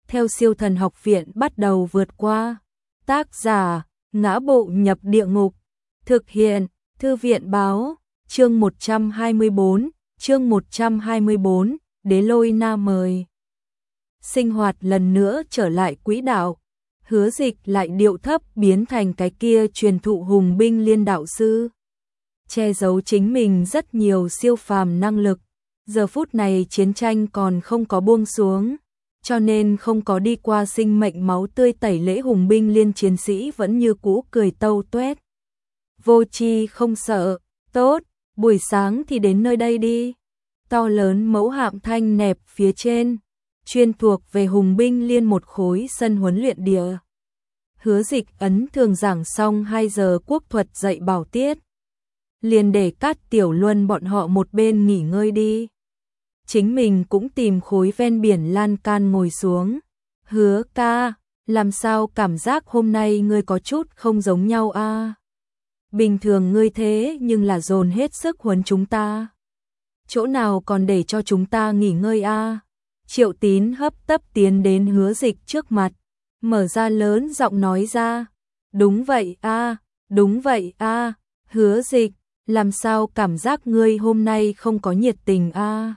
theo Siêu Thần Học Viện bắt đầu vượt qua. Tác giả: Ngã Bộ Nhập Địa Ngục. Thực hiện: Thư viện báo. Chương 124, chương 124, Đế Lôi Na mời. Sinh hoạt lần nữa trở lại quỹ đạo. Hứa Dịch lại điệu thấp biến thành cái kia truyền thụ hùng binh liên đạo sư. Che giấu chính mình rất nhiều siêu phàm năng lực. Giờ phút này chiến tranh còn không có buông xuống, cho nên không có đi qua sinh mệnh máu tươi tẩy lễ hùng binh liên chiến sĩ vẫn như cũ cười tâu tuét. Vô tri không sợ, tốt, buổi sáng thì đến nơi đây đi. To lớn mẫu hạm thanh nẹp phía trên, chuyên thuộc về hùng binh liên một khối sân huấn luyện địa. Hứa Dịch ấn thường giảng xong 2 giờ quốc thuật dạy bảo tiết, liền để Cát Tiểu Luân bọn họ một bên nghỉ ngơi đi. Chính mình cũng tìm khối ven biển lan can ngồi xuống. Hứa ca, làm sao cảm giác hôm nay ngươi có chút không giống nhau a? Bình thường ngươi thế nhưng là dồn hết sức huấn chúng ta. Chỗ nào còn để cho chúng ta nghỉ ngơi a? Triệu Tín hấp tấp tiến đến Hứa Dịch trước mặt, mở ra lớn giọng nói ra. Đúng vậy a, đúng vậy a, Hứa Dịch, làm sao cảm giác ngươi hôm nay không có nhiệt tình a?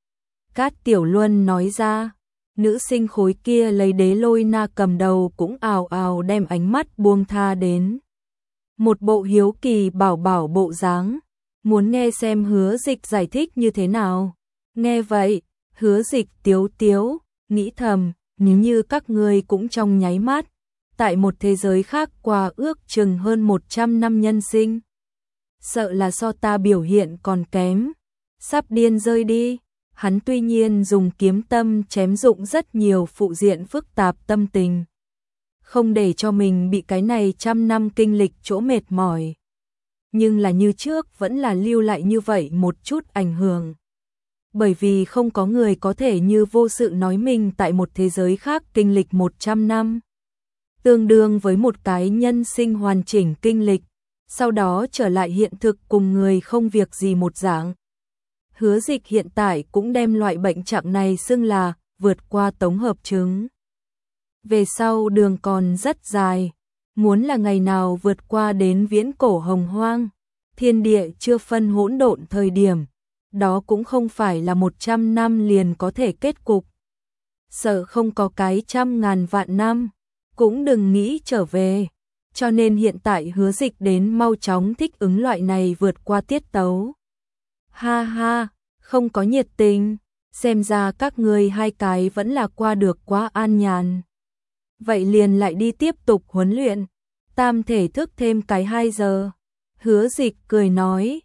Cát Tiểu Luân nói ra. Nữ sinh khối kia lấy Đế Lôi Na cầm đầu cũng ào ào đem ánh mắt buông tha đến. Một bộ hiếu kỳ bảo bảo bộ dáng, muốn nghe xem Hứa Dịch giải thích như thế nào. Nghe vậy, Hứa Dịch tiếu tiếu, nghĩ thầm, nếu như các ngươi cũng trong nháy mắt, tại một thế giới khác qua ước chừng hơn 100 năm nhân sinh. Sợ là so ta biểu hiện còn kém, sắp điên rơi đi. Hắn tuy nhiên dùng kiếm tâm chém dụng rất nhiều phụ diện phức tạp tâm tình, không để cho mình bị cái này 100 năm kinh lịch chỗ mệt mỏi. Nhưng là như trước vẫn là lưu lại như vậy một chút ảnh hưởng. Bởi vì không có người có thể như vô sự nói mình tại một thế giới khác kinh lịch 100 năm. Tương đương với một cái nhân sinh hoàn chỉnh kinh lịch, sau đó trở lại hiện thực cùng người không việc gì một dạng. Hứa Dịch hiện tại cũng đem loại bệnh trạng này xưng là vượt qua tổng hợp chứng. Về sau đường còn rất dài, muốn là ngày nào vượt qua đến viễn cổ hồng hoang, thiên địa chưa phân hỗn độn thời điểm, đó cũng không phải là 100 năm liền có thể kết cục. Sợ không có cái 100.000 vạn năm, cũng đừng nghĩ trở về. Cho nên hiện tại Hứa Dịch đến mau chóng thích ứng loại này vượt qua tiết tấu. Ha ha, không có nhiệt tình, xem ra các ngươi hai cái vẫn là qua được quá an nhàn. Vậy liền lại đi tiếp tục huấn luyện, tam thể thức thêm cái 2 giờ. Hứa Dịch cười nói,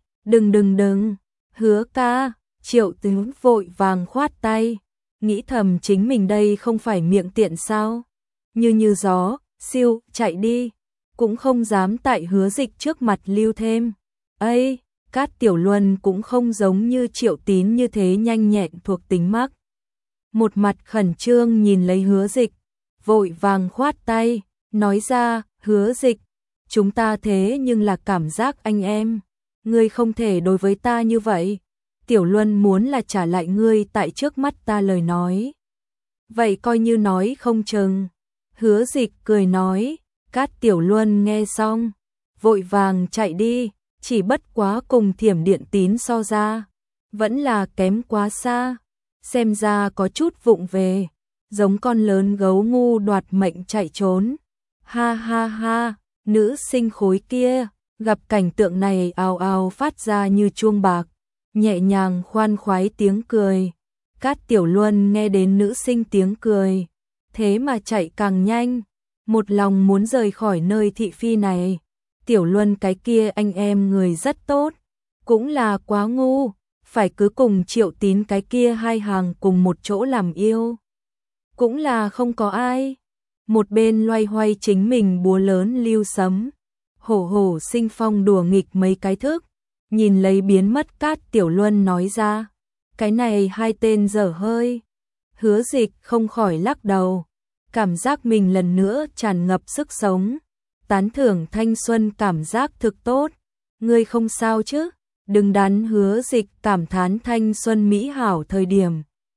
đừng, Hứa ca. Triệu Tín vội vàng khoát tay, nghĩ thầm chính mình đây không phải miệng tiện sao. Như gió, siêu, chạy đi, cũng không dám tại Hứa Dịch trước mặt lưu thêm. Ây! Cát Tiểu Luân cũng không giống như Triệu Tín như thế nhanh nhẹn thuộc tính mắc. Một mặt khẩn trương nhìn lấy Hứa Dịch, vội vàng khoát tay, nói ra, Hứa Dịch, chúng ta thế nhưng là cảm giác anh em, ngươi không thể đối với ta như vậy. Tiểu Luân muốn là trả lại ngươi tại trước mắt ta lời nói. Vậy coi như nói không chừng. Hứa Dịch cười nói. Cát Tiểu Luân nghe xong, vội vàng chạy đi. Chỉ bất quá cùng Thiểm Điện Tín so ra, vẫn là kém quá xa. Xem ra có chút vụng về, giống con lớn gấu ngu đoạt mệnh chạy trốn. Ha ha ha, nữ sinh khối kia, gặp cảnh tượng này ào ào phát ra như chuông bạc, nhẹ nhàng khoan khoái tiếng cười. Cát Tiểu Luân nghe đến nữ sinh tiếng cười, thế mà chạy càng nhanh, một lòng muốn rời khỏi nơi thị phi này. Tiểu Luân cái kia anh em người rất tốt, cũng là quá ngu, phải cứ cùng Triệu Tín cái kia hai hàng cùng một chỗ làm yêu. Cũng là không có ai. Một bên loay hoay chính mình búa lớn lưu sấm, hổ hổ sinh phong đùa nghịch mấy cái thức, nhìn lấy biến mất Cát Tiểu Luân nói ra, cái này hai tên dở hơi. Hứa Dịch không khỏi lắc đầu, cảm giác mình lần nữa tràn ngập sức sống. Tán thưởng thanh xuân cảm giác thực tốt. Ngươi không sao chứ? Đừng đắn. Hứa Dịch cảm thán thanh xuân mỹ hảo thời điểm.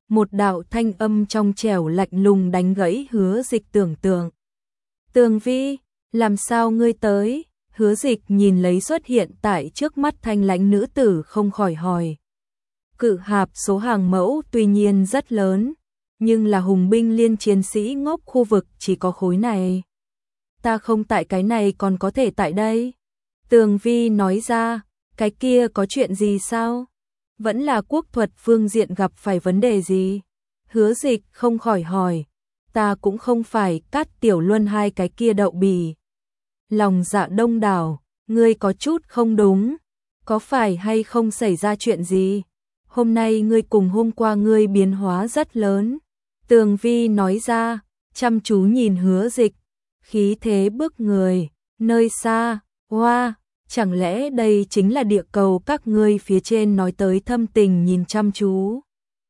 một đạo thanh âm trong trẻo lạnh lùng đánh gãy Hứa Dịch tưởng tượng. Tường Vi, làm sao ngươi tới? Hứa Dịch nhìn lấy xuất hiện tại trước mắt thanh lãnh nữ tử không khỏi hỏi. Cự hạp số hàng mẫu tuy nhiên rất lớn, nhưng là hùng binh liên chiến sĩ ngốc khu vực chỉ có khối này. Ta không tại cái này còn có thể tại đây. Tường Vi nói ra, cái kia có chuyện gì sao? Vẫn là quốc thuật phương diện gặp phải vấn đề gì? Hứa Dịch không khỏi hỏi, ta cũng không phải Cát Tiểu Luân hai cái kia đậu bì. Lòng dạ đông đảo, ngươi có chút không đúng, có phải hay không xảy ra chuyện gì? Hôm nay ngươi cùng hôm qua ngươi biến hóa rất lớn. Tường Vi nói ra, chăm chú nhìn Hứa Dịch, khí thế bức người, nơi xa, hoa, chẳng lẽ đây chính là địa cầu các ngươi phía trên nói tới thâm tình nhìn chăm chú.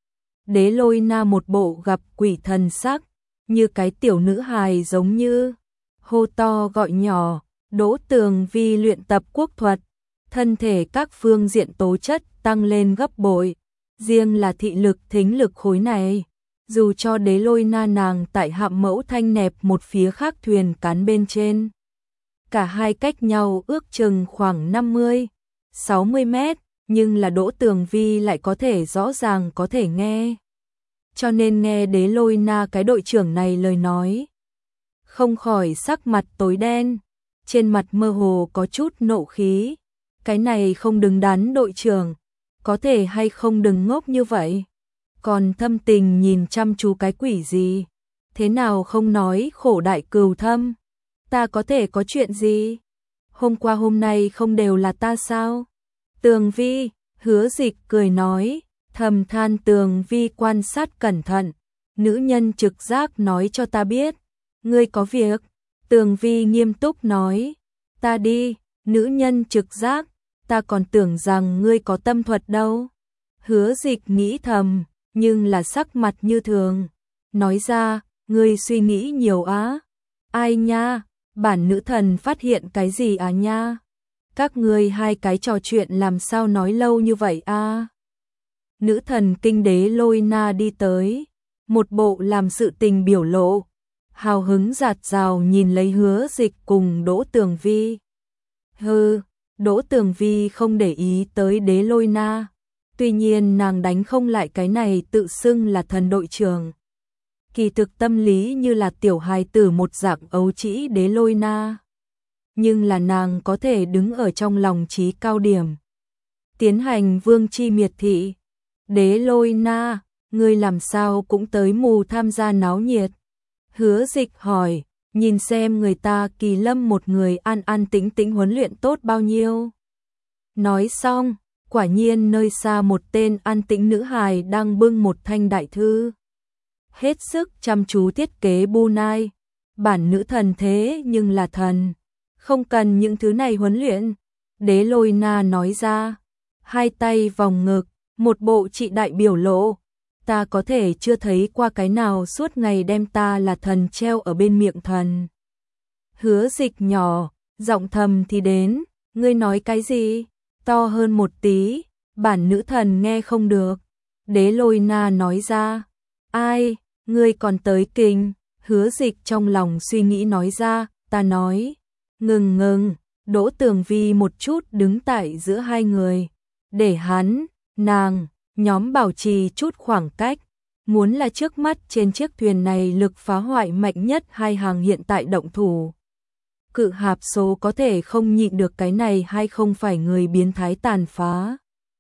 Đế Lôi Na một bộ gặp quỷ thần sắc, như cái tiểu nữ hài giống như, hô to gọi nhỏ, Đỗ Tường Vi luyện tập quốc thuật, thân thể các phương diện tố chất tăng lên gấp bội, riêng là thị lực thính lực khối này. Dù cho Đế Lôi Na nàng tại Hạm Mẫu Thanh nẹp một phía khác thuyền cán bên trên. Cả hai cách nhau ước chừng khoảng 50-60 mét, nhưng là Đỗ Tường Vi lại có thể rõ ràng có thể nghe. Cho nên nghe Đế Lôi Na cái đội trưởng này lời nói, không khỏi sắc mặt tối đen, trên mặt mơ hồ có chút nộ khí. Cái này không đứng đắn đội trưởng, có thể hay không đừng ngốc như vậy. Còn thâm tình nhìn chăm chú cái quỷ gì? Thế nào không nói khổ đại cừu thâm? Ta có thể có chuyện gì? Hôm qua hôm nay không đều là ta sao? Tường Vi, Hứa Dịch cười nói, thầm than Tường Vi quan sát cẩn thận. Nữ nhân trực giác nói cho ta biết. Ngươi có việc. Tường Vi nghiêm túc nói, ta đi, nữ nhân trực giác, ta còn tưởng rằng ngươi có tâm thuật đâu. Hứa Dịch nghĩ thầm, nhưng là sắc mặt như thường, nói ra, ngươi suy nghĩ nhiều á. Ai nha, bản nữ thần phát hiện cái gì à nha? Các ngươi hai cái trò chuyện làm sao nói lâu như vậy a? Nữ thần kinh Đế Lôi Na đi tới, một bộ làm sự tình biểu lộ, hào hứng dạt dào nhìn lấy Hứa Dịch cùng Đỗ Tường Vi. Hừ, Đỗ Tường Vi không để ý tới Đế Lôi Na. Tuy nhiên nàng đánh không lại cái này tự xưng là thần đội trưởng. Kỳ thực tâm lý như là tiểu hài tử một dạng ấu trĩ Đế Lôi Na. Nhưng là nàng có thể đứng ở trong lòng trí cao điểm. Tiến hành vương chi miệt thị. Đế Lôi Na, ngươi làm sao cũng tới mù tham gia náo nhiệt. Hứa Dịch hỏi, nhìn xem người ta Kỳ Lâm một người an an tĩnh tĩnh huấn luyện tốt bao nhiêu. Nói xong, quả nhiên nơi xa một tên an tĩnh nữ hài đang bưng một thanh đại thư. Hết sức chăm chú thiết kế bu nai. Bản nữ thần thế nhưng là thần, không cần những thứ này huấn luyện. Đế Lôi Na nói ra, hai tay vòng ngực, một bộ trị đại biểu lộ. Ta có thể chưa thấy qua cái nào suốt ngày đem ta là thần treo ở bên miệng thần. Hứa Dịch nhỏ, giọng thầm thì đến, ngươi nói cái gì? To hơn một tí, bản nữ thần nghe không được. Đế Lôi Na nói ra, ai, ngươi còn tới kinh? Hứa Dịch trong lòng suy nghĩ nói ra, ta nói, ngừng. Đỗ Tường Vi một chút đứng tại giữa hai người, để hắn, nàng, nhóm bảo trì chút khoảng cách. Muốn là trước mắt trên chiếc thuyền này lực phá hoại mạnh nhất hai hàng hiện tại động thủ. Cự hạp số có thể không nhịn được cái này hay không phải người biến thái tàn phá.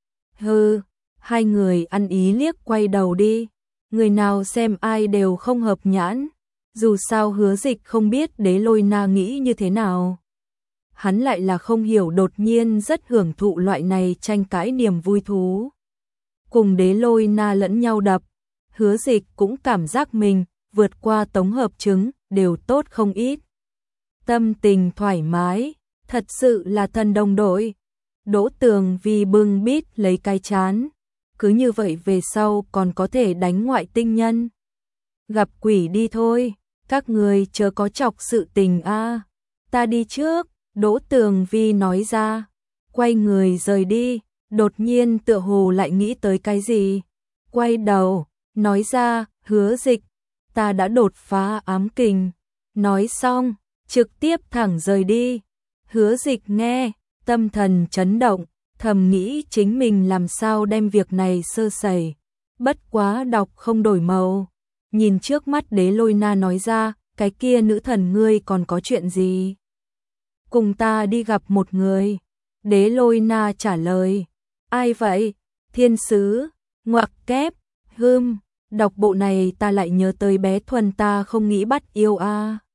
Hừ, hai người ăn ý liếc quay đầu đi. Người nào xem ai đều không hợp nhãn. Dù sao Hứa Dịch không biết Đế Lôi Na nghĩ như thế nào. Hắn lại là không hiểu đột nhiên rất hưởng thụ loại này tranh cãi niềm vui thú. Cùng Đế Lôi Na lẫn nhau đập. Hứa Dịch cũng cảm giác mình vượt qua tống hợp chứng đều tốt không ít. Tâm tình thoải mái, thật sự là thần đồng đội. Đỗ Tường Vi bưng bít lấy cái chán. Cứ như vậy về sau còn có thể đánh ngoại tinh nhân. Gặp quỷ đi thôi, các người chớ có chọc sự tình a. Ta đi trước, Đỗ Tường Vi nói ra. Quay người rời đi, đột nhiên tựa hồ lại nghĩ tới cái gì. Quay đầu, nói ra, Hứa Dịch, ta đã đột phá ám kình. Nói xong, trực tiếp thẳng rời đi. Hứa Dịch nghe, tâm thần chấn động, thầm nghĩ chính mình làm sao đem việc này sơ sẩy. Bất quá đọc không đổi màu. Nhìn trước mắt Đế Lôi Na nói ra, cái kia nữ thần ngươi còn có chuyện gì? Cùng ta đi gặp một người. Đế Lôi Na trả lời. Ai vậy? Thiên sứ. Ngoặc kép. Đọc bộ này ta lại nhớ tới bé Thuần ta không nghĩ bắt yêu a.